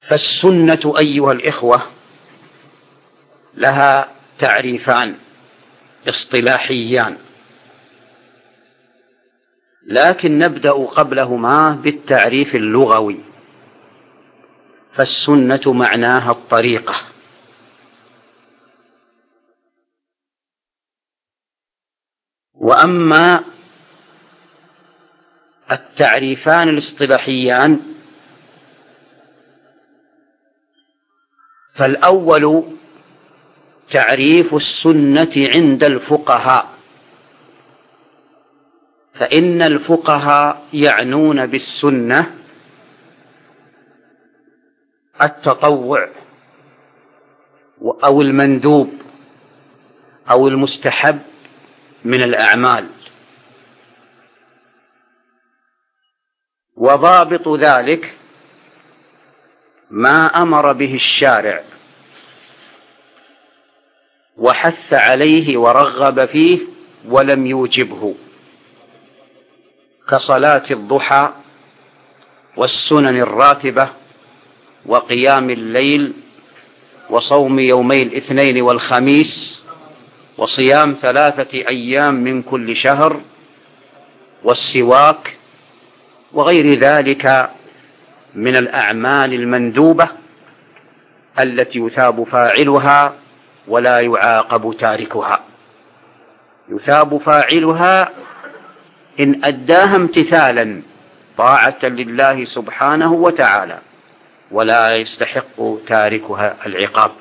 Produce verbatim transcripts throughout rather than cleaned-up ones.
فالسنة أيها الإخوة لها تعريفان اصطلاحيان، لكن نبدأ قبلهما بالتعريف اللغوي. فالسنة معناها الطريقة، وأما التعريفان الاصطلاحيان فالأول تعريف السنة عند الفقهاء، فإن الفقهاء يعنون بالسنة التطوع أو المندوب أو المستحب من الأعمال، وضابط ذلك ما أمر به الشارع وحث عليه ورغب فيه ولم يوجبه، كصلاة الضحى والسنن الراتبة وقيام الليل وصوم يومي الاثنين والخميس وصيام ثلاثة أيام من كل شهر والسواك وغير ذلك من الأعمال المندوبة التي يثاب فاعلها ولا يعاقب تاركها. يثاب فاعلها إن أداها امتثالا طاعة لله سبحانه وتعالى، ولا يستحق تاركها العقاب.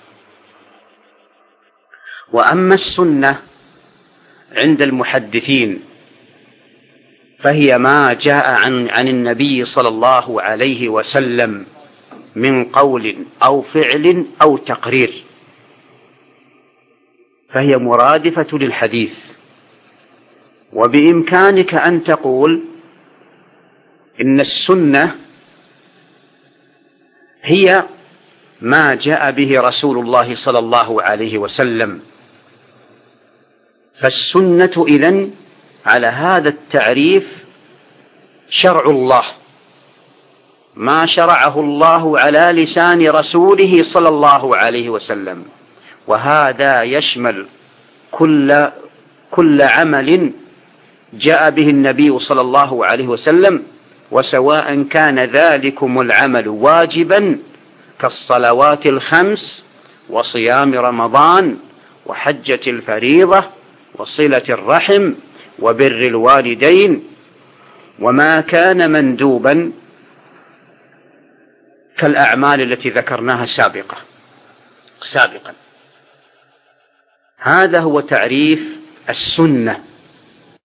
وأما السنة عند المحدثين فهي ما جاء عن, عن النبي صلى الله عليه وسلم من قول أو فعل أو تقرير، فهي مرادفة للحديث. وبإمكانك أن تقول إن السنة هي ما جاء به رسول الله صلى الله عليه وسلم. فالسنة إذن على هذا التعريف شرع الله، ما شرعه الله على لسان رسوله صلى الله عليه وسلم، وهذا يشمل كل, كل عمل جاء به النبي صلى الله عليه وسلم، وسواء كان ذلكم العمل واجبا كالصلوات الخمس وصيام رمضان وحجة الفريضة وصلة الرحم وبر الوالدين، وما كان مندوبا كالأعمال التي ذكرناها سابقا سابقا. هذا هو تعريف السنة